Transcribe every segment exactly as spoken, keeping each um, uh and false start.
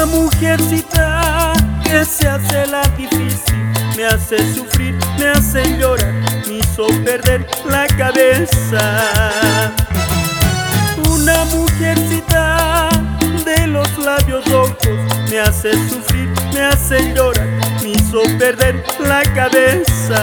mujercita que se hace la difícil, me hace sufrir, me hace llorar, me hizo perder la cabeza. Una mujercita de los labios rojos, me hace sufrir, me hace llorar, me hizo perder la cabeza.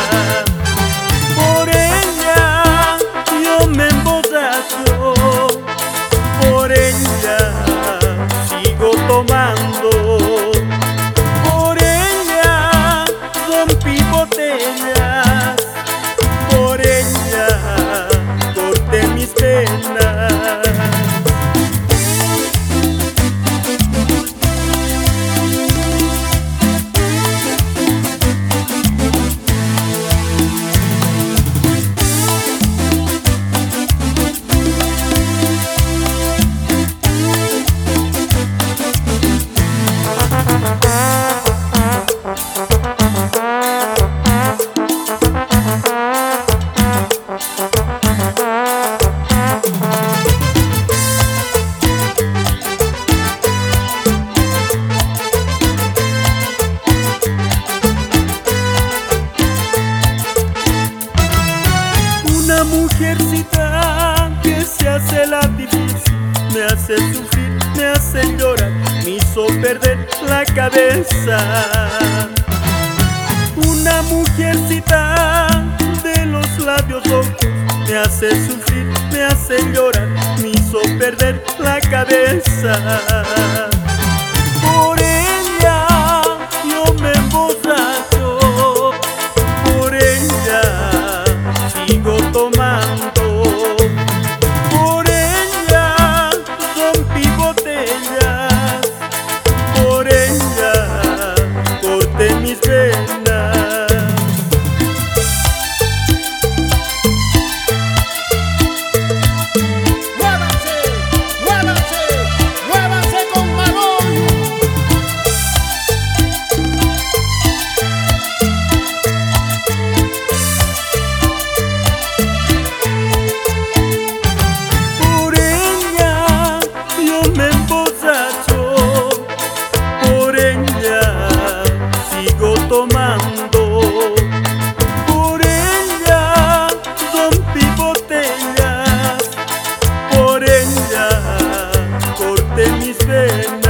Por ella yo me emborracho, por ella sigo tomando, por ella rompí botellas, por ella corté mis penas. Una mujercita que se hace la difícil, me hace sufrir, me hace llorar, me hizo perder la cabeza. Una mujercita de los labios rojos, me hace sufrir, me hace llorar, me hizo perder la cabeza. Por ella yo me emborracho, por ella sigo tomando, por ella rompí botellas, por ella corté mis venas. ¡Muévanse! ¡Muévanse! ¡Muévanse con Manolo! Por ella yo me emborracho, por ella sigo tomando, por ella rompí botellas, por ella corté mis venas.